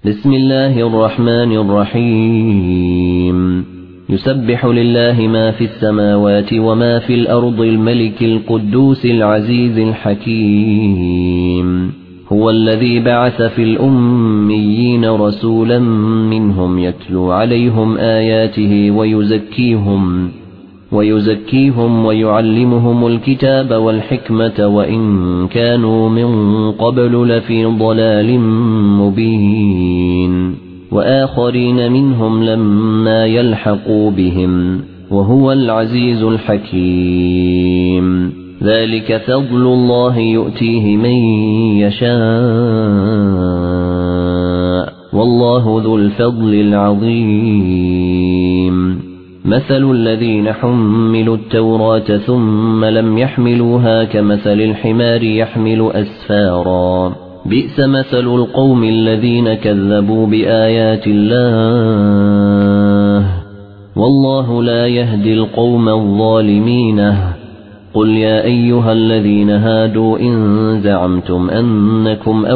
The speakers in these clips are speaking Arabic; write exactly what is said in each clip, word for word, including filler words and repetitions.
بسم الله الرحمن الرحيم يسبح لله ما في السماوات وما في الأرض الملك القدوس العزيز الحكيم هو الذي بعث في الأميين رسولا منهم يتلو عليهم آياته ويزكيهم ويزكيهم ويعلمهم الكتاب والحكمة وإن كانوا من قبل لفي ضلال مبين وآخرين منهم لما يلحقوا بهم وهو العزيز الحكيم ذلك فضل الله يؤتيه من يشاء والله ذو الفضل العظيم مثل الذين حملوا التوراة ثم لم يحملوها كمثل الحمار يحمل أسفارا بئس مثل القوم الذين كذبوا بآيات الله والله لا يهدي القوم الظالمين قل يا أيها الذين هادوا إن زعمتم أنكم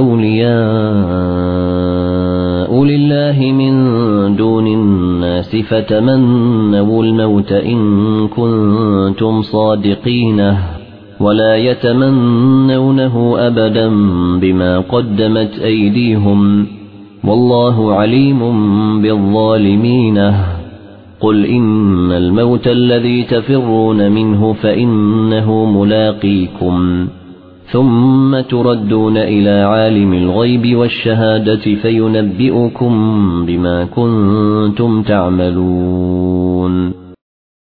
أولياء لله من دون الناس فتمنوا الموت إن كنتم صادقين ولا يتمنونه أبدا بما قدمت أيديهم والله عليم بالظالمين قل إن الموت الذي تفرون منه فإنه ملاقيكم ثم تردون إلى عالم الغيب والشهادة فينبئكم بما كنتم تعملون